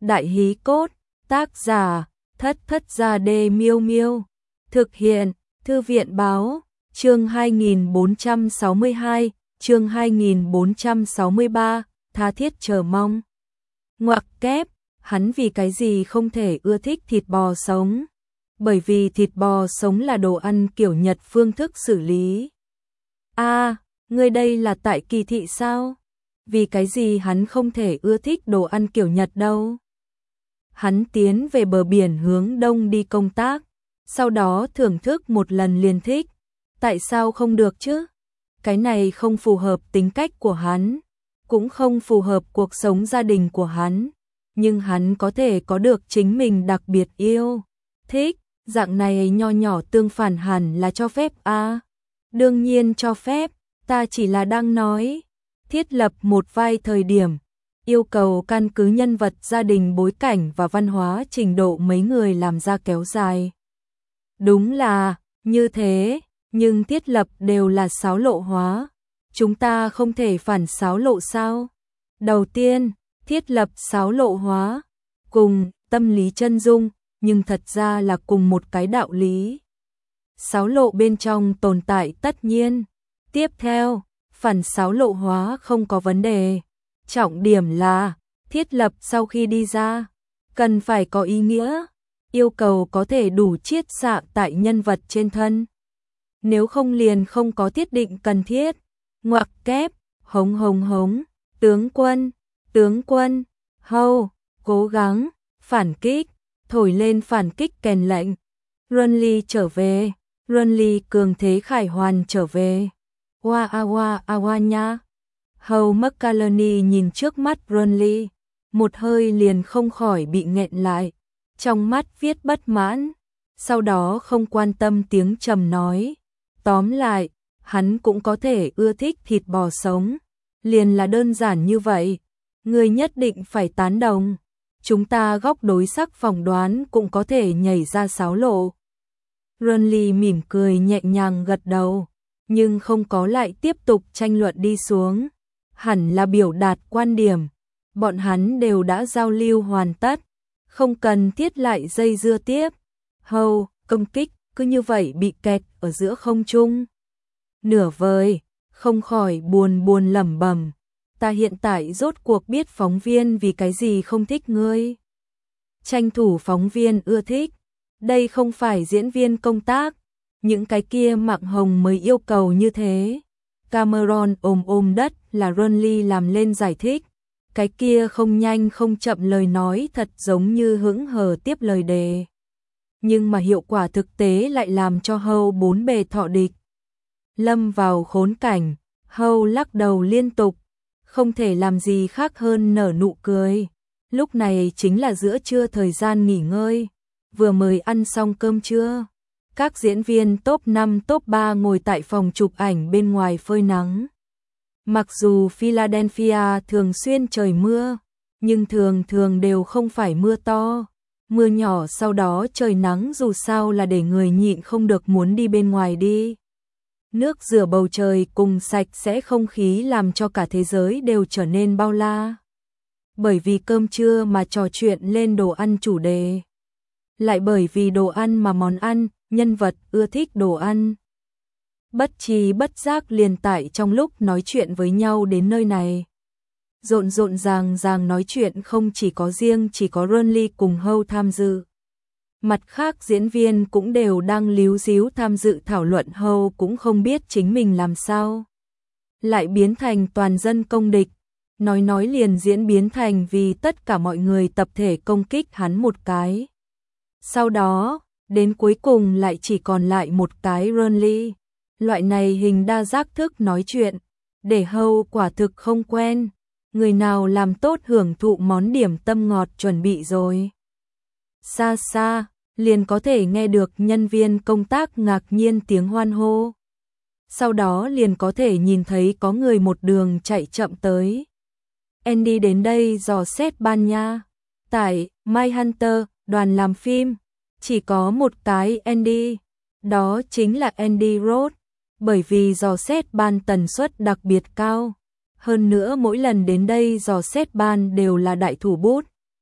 Đại hí cốt, tác giả, Thất Thất Gia Đê Miêu Miêu. Thực hiện, Thư viện báo, chương 2462, chương 2463, tha thiết chờ mong. Ngoặc kép, hắn vì cái gì không thể ưa thích thịt bò sống? Bởi vì thịt bò sống là đồ ăn kiểu Nhật phương thức xử lý. Ngươi đây là tại kỳ thị sao? Vì cái gì hắn không thể ưa thích đồ ăn kiểu Nhật đâu? Hắn tiến về bờ biển hướng đông đi công tác, sau đó thưởng thức một lần liền thích. Tại sao không được chứ? Cái này không phù hợp tính cách của hắn, cũng không phù hợp cuộc sống gia đình của hắn, nhưng hắn có thể có được chính mình đặc biệt yêu, thích, dạng này nho nhỏ tương phản hẳn là cho phép à? Đương nhiên cho phép, ta chỉ là đang nói, thiết lập một vai thời điểm, yêu cầu căn cứ nhân vật gia đình bối cảnh và văn hóa trình độ mấy người làm ra kéo dài. Đúng là, như thế, nhưng thiết lập đều là xáo lộ hóa. Chúng ta không thể phản xáo lộ sao? Đầu tiên, thiết lập xáo lộ hóa, cùng tâm lý chân dung, nhưng thật ra là cùng một cái đạo lý. Xáo lộ bên trong tồn tại tất nhiên. Tiếp theo, phản xáo lộ hóa không có vấn đề. Trọng điểm là, thiết lập sau khi đi ra, cần phải có ý nghĩa, yêu cầu có thể đủ chiết xạ tại nhân vật trên thân. Nếu không liền không có thiết định cần thiết. Ngoặc kép, hống hống hống, tướng quân, hâu, cố gắng, phản kích, thổi lên phản kích kèn lệnh. Runly trở về, Runly cường thế khải hoàn trở về. Wa nha. Hầu McCallany nhìn trước mắt Runly, một hơi liền không khỏi bị nghẹn lại, trong mắt viết bất mãn, sau đó không quan tâm tiếng trầm nói. Tóm lại, hắn cũng có thể ưa thích thịt bò sống, liền là đơn giản như vậy. Người nhất định phải tán đồng, chúng ta góc đối sắc phỏng đoán cũng có thể nhảy ra xáo lộ. Runly mỉm cười nhẹ nhàng gật đầu, nhưng không có lại tiếp tục tranh luận đi xuống. Hẳn là biểu đạt quan điểm, bọn hắn đều đã giao lưu hoàn tất, không cần thiết lại dây dưa tiếp. Hầu, công kích cứ như vậy bị kẹt ở giữa không trung. Nửa vời, không khỏi buồn lẩm bẩm, ta hiện tại rốt cuộc biết phóng viên vì cái gì không thích ngươi. Tranh thủ phóng viên ưa thích, đây không phải diễn viên công tác, những cái kia Mạc Hồng mới yêu cầu như thế. Cameron ôm đất là Runly làm lên giải thích, cái kia không nhanh không chậm lời nói thật giống như hững hờ tiếp lời đề. Nhưng mà hiệu quả thực tế lại làm cho Hâu bốn bề thọ địch. Lâm vào khốn cảnh, Hâu lắc đầu liên tục, không thể làm gì khác hơn nở nụ cười. Lúc này chính là giữa trưa thời gian nghỉ ngơi, vừa mới ăn xong cơm trưa. Các diễn viên top 5 top 3 ngồi tại phòng chụp ảnh bên ngoài phơi nắng. Mặc dù Philadelphia thường xuyên trời mưa, nhưng thường đều không phải mưa to. Mưa nhỏ sau đó trời nắng dù sao là để người nhịn không được muốn đi bên ngoài đi. Nước rửa bầu trời cùng sạch sẽ không khí làm cho cả thế giới đều trở nên bao la. Bởi vì cơm trưa mà trò chuyện lên đồ ăn chủ đề. Lại bởi vì đồ ăn mà món ăn, nhân vật ưa thích đồ ăn. Bất tri bất giác liền tại trong lúc nói chuyện với nhau đến nơi này. Rộn ràng nói chuyện không chỉ có Runly cùng Hâu tham dự. Mặt khác diễn viên cũng đều đang líu díu tham dự thảo luận. Hâu cũng không biết chính mình làm sao lại biến thành toàn dân công địch. Nói liền diễn biến thành vì tất cả mọi người tập thể công kích hắn một cái. Sau đó, đến cuối cùng lại chỉ còn lại một cái Runly. Loại này hình đa giác thức nói chuyện, để Hâu quả thực không quen. Người nào làm tốt hưởng thụ món điểm tâm ngọt chuẩn bị rồi. Xa xa, liền có thể nghe được nhân viên công tác ngạc nhiên tiếng hoan hô. Sau đó liền có thể nhìn thấy có người một đường chạy chậm tới. Andy đến đây dò xét ban nha. Tại Mindhunter, đoàn làm phim, chỉ có một cái Andy, đó chính là Andy Roth. Bởi vì dò xét ban tần suất đặc biệt cao. Hơn nữa mỗi lần đến đây dò xét ban đều là đại thủ bút.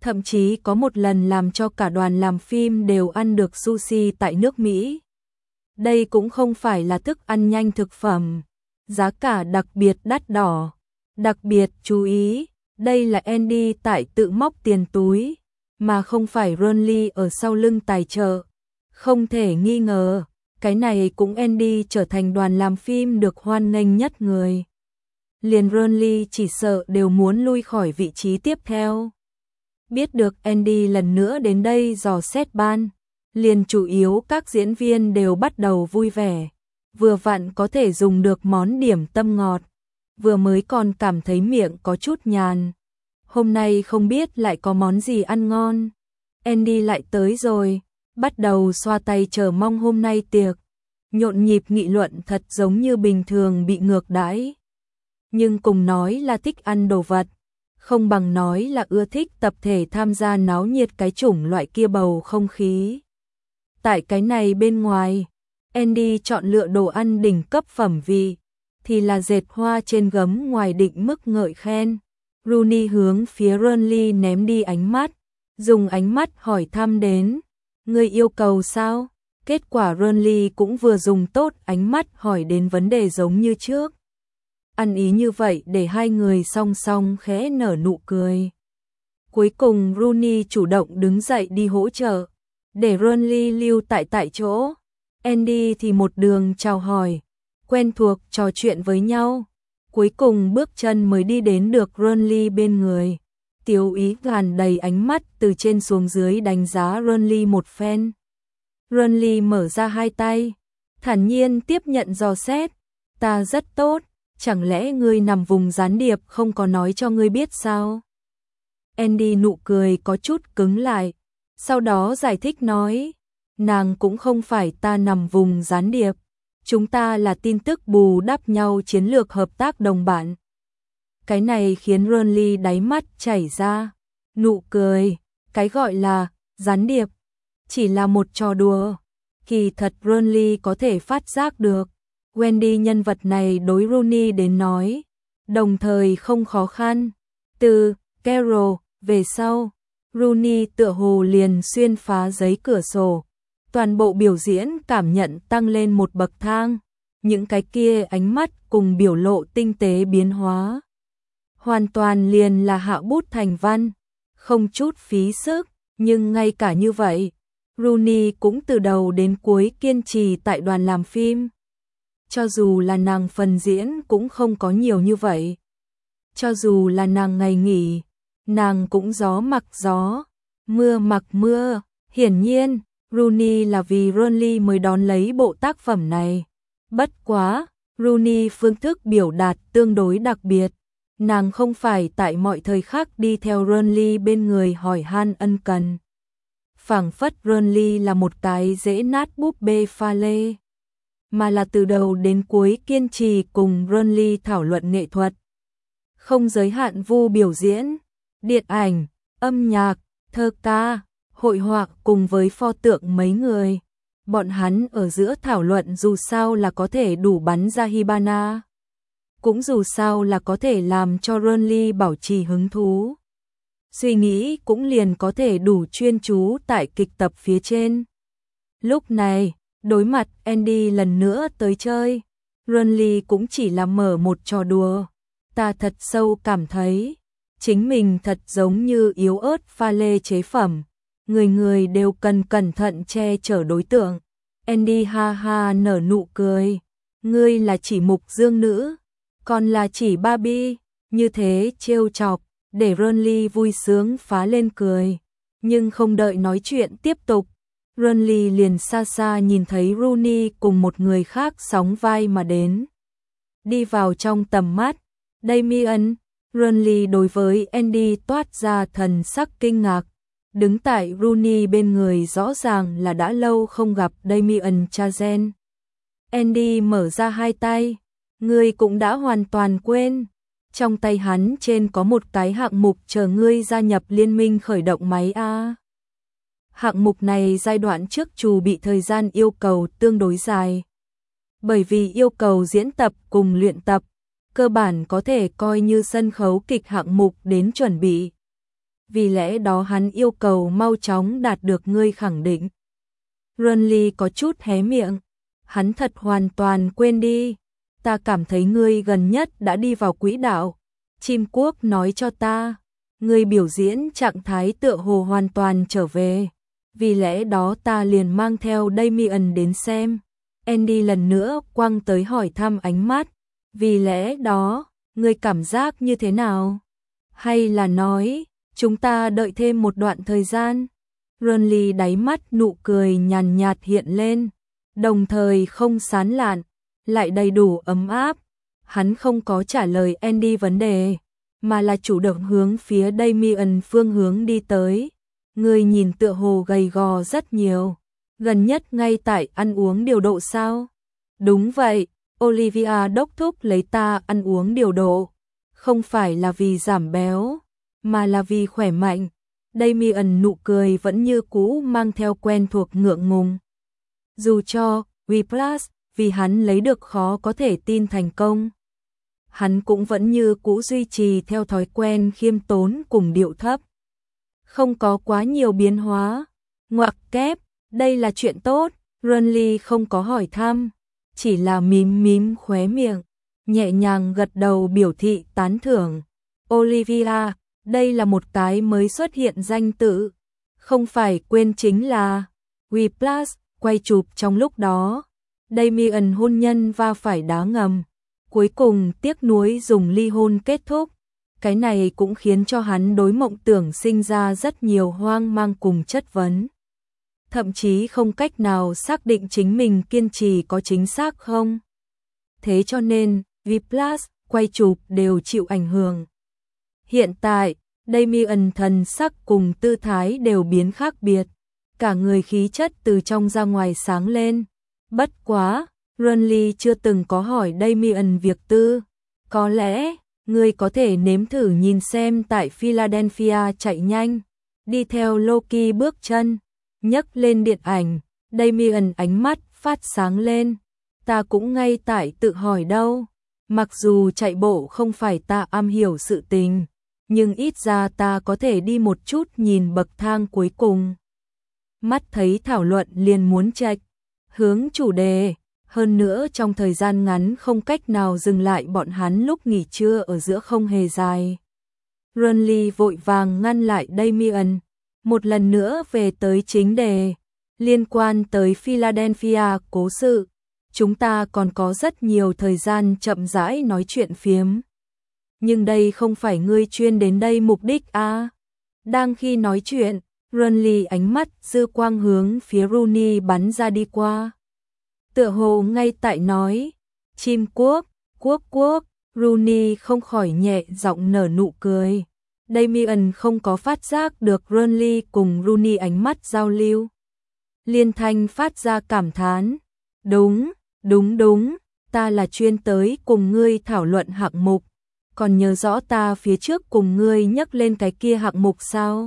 Thậm chí có một lần làm cho cả đoàn làm phim đều ăn được sushi tại nước Mỹ. Đây cũng không phải là thức ăn nhanh thực phẩm, giá cả đặc biệt đắt đỏ. Đặc biệt chú ý, đây là Andy tại tự móc tiền túi, mà không phải Ronly ở sau lưng tài trợ. Không thể nghi ngờ, cái này cũng Andy trở thành đoàn làm phim được hoan nghênh nhất người. Liền Ronly chỉ sợ đều muốn lui khỏi vị trí tiếp theo. Biết được Andy lần nữa đến đây dò xét ban, liền chủ yếu các diễn viên đều bắt đầu vui vẻ, vừa vặn có thể dùng được món điểm tâm ngọt, vừa mới còn cảm thấy miệng có chút nhàn. Hôm nay không biết lại có món gì ăn ngon. Andy lại tới rồi, bắt đầu xoa tay chờ mong hôm nay tiệc. Nhộn nhịp nghị luận thật giống như bình thường bị ngược đãi. Nhưng cùng nói là thích ăn đồ vật, không bằng nói là ưa thích tập thể tham gia náo nhiệt cái chủng loại kia bầu không khí. Tại cái này bên ngoài, Andy chọn lựa đồ ăn đỉnh cấp phẩm vị, thì là dệt hoa trên gấm ngoài định mức ngợi khen. Rooney hướng phía Ronly ném đi ánh mắt, dùng ánh mắt hỏi thăm đến, người yêu cầu sao? Kết quả Ronly cũng vừa dùng tốt ánh mắt hỏi đến vấn đề giống như trước. Ăn ý như vậy để hai người song song khẽ nở nụ cười. Cuối cùng Rooney chủ động đứng dậy đi hỗ trợ, để Ronly lưu tại chỗ. Andy thì một đường chào hỏi, quen thuộc trò chuyện với nhau. Cuối cùng bước chân mới đi đến được Ronly bên người. Tiếu ý tràn đầy ánh mắt từ trên xuống dưới đánh giá Ronly một phen. Ronly mở ra hai tay, thản nhiên tiếp nhận dò xét. Ta rất tốt, chẳng lẽ ngươi nằm vùng gián điệp không có nói cho ngươi biết sao? Andy nụ cười có chút cứng lại, sau đó giải thích nói, nàng cũng không phải ta nằm vùng gián điệp, chúng ta là tin tức bù đắp nhau chiến lược hợp tác đồng bạn. Cái này khiến Ronly đáy mắt chảy ra, nụ cười, cái gọi là gián điệp, chỉ là một trò đùa. Kỳ thật Ronly có thể phát giác được, Wendy nhân vật này đối Rooney đến nói, đồng thời không khó khăn. Từ Carol về sau, Rooney tựa hồ liền xuyên phá giấy cửa sổ, toàn bộ biểu diễn cảm nhận tăng lên một bậc thang, những cái kia ánh mắt cùng biểu lộ tinh tế biến hóa. Hoàn toàn liền là hạ bút thành văn, không chút phí sức, nhưng ngay cả như vậy, Rooney cũng từ đầu đến cuối kiên trì tại đoàn làm phim. Cho dù là nàng phần diễn cũng không có nhiều như vậy. Cho dù là nàng ngày nghỉ, nàng cũng gió mặc gió, mưa mặc mưa. Hiển nhiên, Rooney là vì Ronly mới đón lấy bộ tác phẩm này. Bất quá, Rooney phương thức biểu đạt tương đối đặc biệt. Nàng không phải tại mọi thời khắc đi theo Ronly bên người hỏi han ân cần. Phảng phất Ronly là một cái dễ nát búp bê pha lê, mà là từ đầu đến cuối kiên trì cùng Ronly thảo luận nghệ thuật. Không giới hạn vu biểu diễn, điện ảnh, âm nhạc, thơ ca, hội họa cùng với pho tượng mấy người. Bọn hắn ở giữa thảo luận dù sao là có thể đủ bắn ra Hibana. Cũng dù sao là có thể làm cho Ronly bảo trì hứng thú. Suy nghĩ cũng liền có thể đủ chuyên chú tại kịch tập phía trên. Lúc này, đối mặt Andy lần nữa tới chơi, Ronly cũng chỉ là mở một trò đùa. Ta thật sâu cảm thấy, chính mình thật giống như yếu ớt pha lê chế phẩm. Người người đều cần cẩn thận che chở đối tượng. Andy ha ha nở nụ cười. Ngươi là chỉ mục dương nữ, còn là chỉ Barbie. Như thế trêu chọc, để Ronly vui sướng phá lên cười. Nhưng không đợi nói chuyện tiếp tục, Ronly liền xa xa nhìn thấy Rooney cùng một người khác sóng vai mà đến. Đi vào trong tầm mắt, Damien, Ronly đối với Andy toát ra thần sắc kinh ngạc. Đứng tại Rooney bên người rõ ràng là đã lâu không gặp Damien Chazelle. Andy mở ra hai tay, ngươi cũng đã hoàn toàn quên. Trong tay hắn trên có một cái hạng mục chờ ngươi gia nhập liên minh khởi động máy A. Hạng mục này giai đoạn trước trù bị thời gian yêu cầu tương đối dài. Bởi vì yêu cầu diễn tập cùng luyện tập, cơ bản có thể coi như sân khấu kịch hạng mục đến chuẩn bị. vì lẽ đó hắn yêu cầu mau chóng đạt được ngươi khẳng định. Renly có chút hé miệng, hắn thật hoàn toàn quên đi, ta cảm thấy ngươi gần nhất đã đi vào quỹ đạo, chim quốc nói cho ta, ngươi biểu diễn trạng thái tựa hồ hoàn toàn trở về, vì lẽ đó ta liền mang theo Damien đến xem. Andy lần nữa quăng tới hỏi thăm ánh mắt, vì lẽ đó, ngươi cảm giác như thế nào? Hay là nói, chúng ta đợi thêm một đoạn thời gian? Renly đáy mắt nụ cười nhàn nhạt hiện lên, đồng thời không sán lạn, lại đầy đủ ấm áp. Hắn không có trả lời Andy vấn đề, mà là chủ động hướng phía Damien phương hướng đi tới. Ngươi nhìn tựa hồ gầy gò rất nhiều, gần nhất ngay tại ăn uống điều độ sao? Đúng vậy, Olivia đốc thúc lấy ta ăn uống điều độ, không phải là vì giảm béo, mà là vì khỏe mạnh. Damien nụ cười vẫn như cũ mang theo quen thuộc ngượng ngùng. Dù cho W+, vì hắn lấy được khó có thể tin thành công, hắn cũng vẫn như cũ duy trì theo thói quen khiêm tốn cùng điệu thấp. Không có quá nhiều biến hóa. Ngoặc kép, đây là chuyện tốt. Renly không có hỏi thăm, chỉ là mím mím khóe miệng, nhẹ nhàng gật đầu biểu thị tán thưởng. Olivia, đây là một cái mới xuất hiện danh tự, không phải quên chính là W+, quay chụp trong lúc đó. Damien hôn nhân va phải đá ngầm, cuối cùng tiếc nuối dùng ly hôn kết thúc. Cái này cũng khiến cho hắn đối mộng tưởng sinh ra rất nhiều hoang mang cùng chất vấn. Thậm chí không cách nào xác định chính mình kiên trì có chính xác không. Thế cho nên, V+, quay chụp đều chịu ảnh hưởng. Hiện tại, Damien thần sắc cùng tư thái đều biến khác biệt. Cả người khí chất từ trong ra ngoài sáng lên. Bất quá, Renly chưa từng có hỏi Damien việc tư. Có lẽ, ngươi có thể nếm thử nhìn xem tại Philadelphia chạy nhanh, đi theo Loki bước chân, nhấc lên điện ảnh. Damien ánh mắt phát sáng lên. Ta cũng ngay tại tự hỏi đâu. Mặc dù chạy bộ không phải ta am hiểu sự tình, nhưng ít ra ta có thể đi một chút nhìn bậc thang cuối cùng. Mắt thấy thảo luận liền muốn chệch hướng chủ đề, hơn nữa trong thời gian ngắn không cách nào dừng lại bọn hắn lúc nghỉ trưa ở giữa không hề dài. Renly vội vàng ngăn lại Damien, một lần nữa về tới chính đề, liên quan tới Philadelphia cố sự. Chúng ta còn có rất nhiều thời gian chậm rãi nói chuyện phiếm. Nhưng đây không phải ngươi chuyên đến đây mục đích à? Đang khi nói chuyện, Renly ánh mắt dư quang hướng phía Rooney bắn ra đi qua. Tựa hồ ngay tại nói, chim quốc, quốc quốc, Rooney không khỏi nhẹ giọng nở nụ cười. Damien không có phát giác được Renly cùng Rooney ánh mắt giao lưu. Liên thanh phát ra cảm thán. Đúng, đúng đúng, ta là chuyên tới cùng ngươi thảo luận hạng mục. Còn nhớ rõ ta phía trước cùng ngươi nhắc lên cái kia hạng mục sao?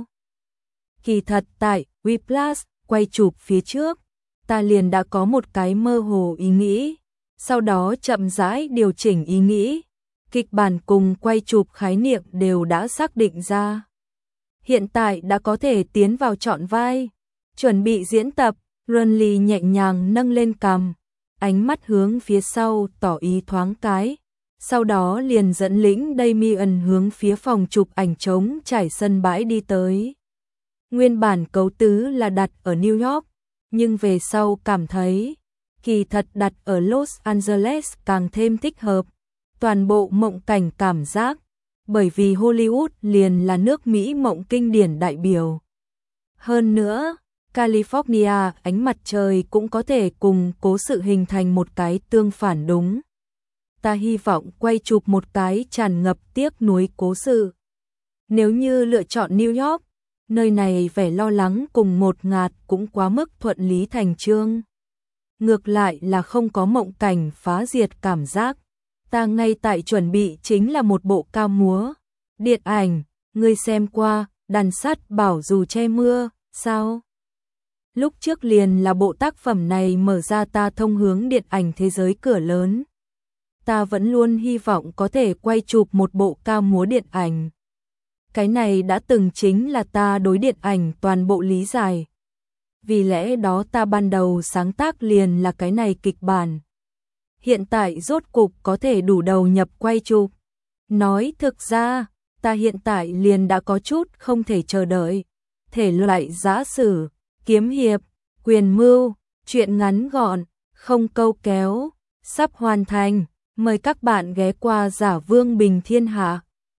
Kỳ thật tại W+, quay chụp phía trước, ta liền đã có một cái mơ hồ ý nghĩ, sau đó chậm rãi điều chỉnh ý nghĩ, kịch bản cùng quay chụp khái niệm đều đã xác định ra. Hiện tại đã có thể tiến vào chọn vai, chuẩn bị diễn tập. Renly nhẹ nhàng nâng lên cằm, ánh mắt hướng phía sau tỏ ý thoáng cái, sau đó liền dẫn lĩnh Damien hướng phía phòng chụp ảnh trống trải sân bãi đi tới. Nguyên bản cấu tứ là đặt ở New York, nhưng về sau cảm thấy kỳ thật đặt ở Los Angeles càng thêm thích hợp, toàn bộ mộng cảnh cảm giác, bởi vì Hollywood liền là nước Mỹ mộng kinh điển đại biểu. Hơn nữa, California ánh mặt trời cũng có thể cùng cố sự hình thành một cái tương phản đúng. Ta hy vọng quay chụp một cái tràn ngập tiếc nuối cố sự. Nếu như lựa chọn New York, nơi này vẻ lo lắng cùng ngột ngạt cũng quá mức thuận lý thành chương. Ngược lại là không có mộng cảnh phá diệt cảm giác. Ta ngay tại chuẩn bị chính là một bộ ca múa. Điện ảnh, ngươi xem qua, đàn sắt bảo dù che mưa, sao? Lúc trước liền là bộ tác phẩm này mở ra ta thông hướng điện ảnh thế giới cửa lớn. Ta vẫn luôn hy vọng có thể quay chụp một bộ ca múa điện ảnh. Cái này đã từng chính là ta đối điện ảnh toàn bộ lý giải. Vì lẽ đó ta ban đầu sáng tác liền là cái này kịch bản. Hiện tại rốt cục có thể đủ đầu nhập quay chụp. Nói thực ra, ta hiện tại liền đã có chút không thể chờ đợi. Thể loại giã sử, kiếm hiệp, quyền mưu, truyện ngắn gọn, không câu kéo, sắp hoàn thành. Mời các bạn ghé qua Giả Vương Bình Thiên Hạ.